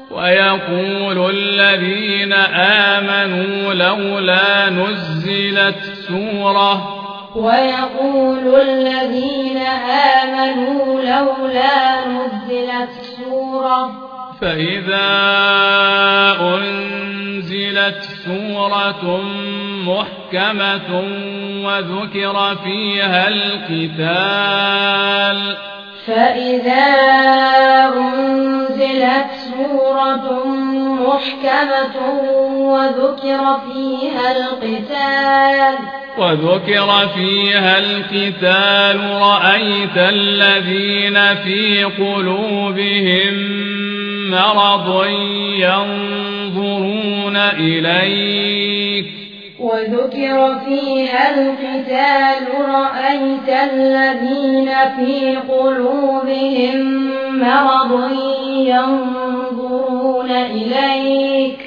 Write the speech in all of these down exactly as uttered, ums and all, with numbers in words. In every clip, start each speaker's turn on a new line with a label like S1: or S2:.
S1: ويقول الذين آمنوا لولا نزلت سورة
S2: ويقول الذين آمنوا لولا نزلت سورة
S1: فإذا أنزلت سورة محكمة وذكر فيها القتال
S2: فإذا أنزلت سورة محكمة وذكر فيها القتال
S1: وذكر فيها القتال رأيت الذين في قلوبهم مرض ينظرون إليك
S2: وذكر فيها القتال رأيت الذين في قلوبهم مرض ينظرون إليك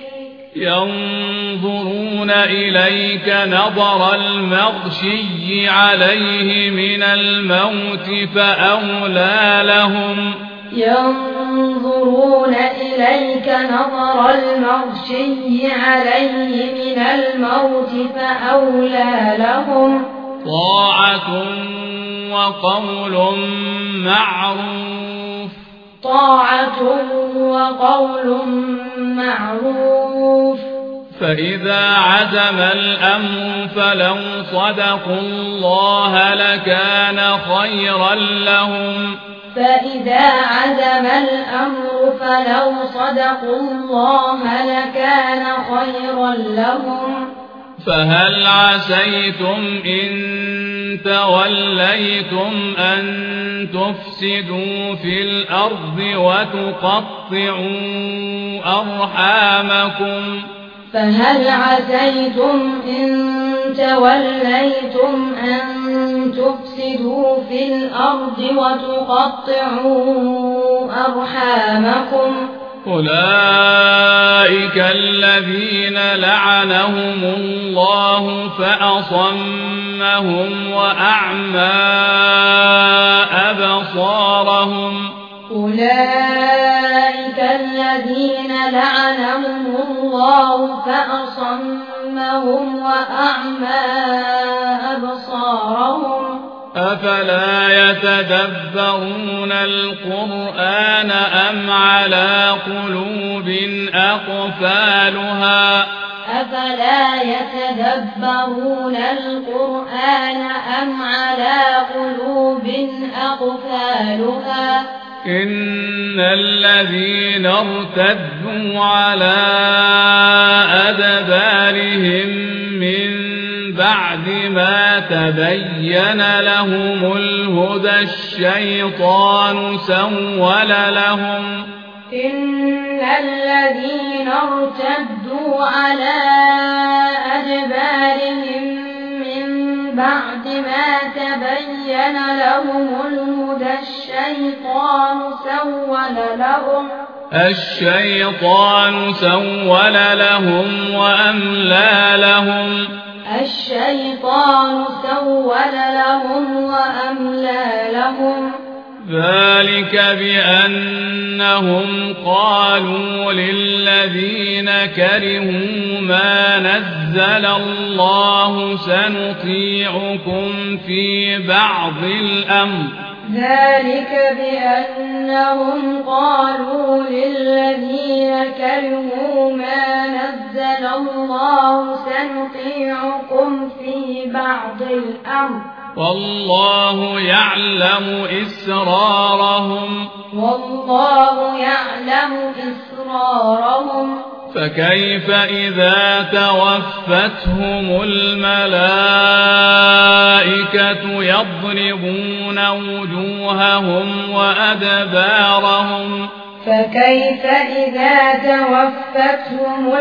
S1: ينظرون إليك نظر المغشي عليه من الموت فأولى لهم
S2: ينظرون إليك نظر المغشي عليه من الموت فأولى لهم
S1: طاعة وقول معروف
S2: طاعة وقول معروف
S1: فإذا عزم الأمر فلو صدقوا الله لكان خيرا لهم
S2: فإذا عزم الأمر فلو صدقوا الله لكان خيرا لهم
S1: فهل عسيتم إن توليتم أن تفسدوا في الأرض وتقطعوا أرحامكم
S2: فهل عسيتم إن توليتم أن تفسدوا في الأرض وتقطعوا أرحامكم
S1: أولئك الذين لعنهم الله فأصمهم وأعمى أبصارهم
S2: أولئك الذين لعنهم الله فأصمهم وأعمى أبصارهم
S1: أفلا يتدبرون القرآن أم على قلوب أقفالها
S2: أفلا يتدبرون القرآن أم على قلوب أقفالها
S1: إن الذين ارتدوا على أدبارهم من بعد ما تبين لهم الهدى الشيطان سول لهم
S2: إن الذين ارتدوا على أدبارهم من بعد ما تبين لهم الهدى الشيطان سول لهم
S1: الشيطان سول لهم وأملى لهم
S2: الشيطان سول لهم وأملى لهم
S1: ذلك بأنهم قالوا للذين كرهوا ما نزل الله سنطيعكم في بعض الأمر
S2: ذلك بأنهم قالوا للذين كرهوا ما نزل الله سنطيعكم في بعض الأمر
S1: والله يعلم إسرارهم
S2: والله يعلم إسرارهم
S1: فكيف إذا توفتهم الملائكة يضربون وجوههم وأدبارهم
S2: فكيف إذا توفتهم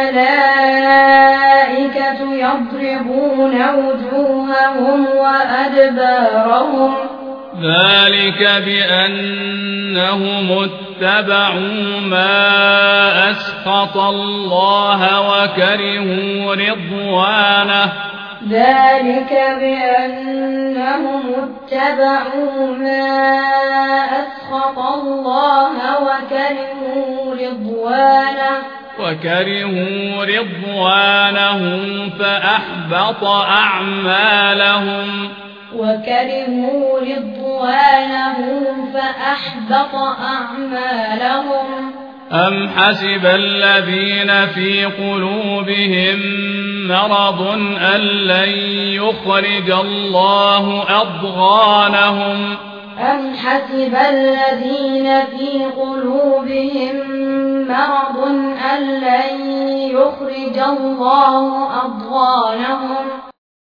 S2: الملائكة يضربون وجوههم وأدبارهم
S1: ذلك بأنهم اتبعوا ما أسخط الله وكرهوا رضوانه
S2: ذلك بأنهم اتبعوا ما أسخط الله وكرهوا رضوانه
S1: وكرهوا رضوانه فأحبط أعمالهم
S2: وكرهوا رضوانه فأحبط أعمالهم
S1: أم حسب الذين في قلوبهم مرض أن لن يخرج الله أضغانهم
S2: أم حسب الذين في قلوبهم مرض أن لن يخرج الله أضغانهم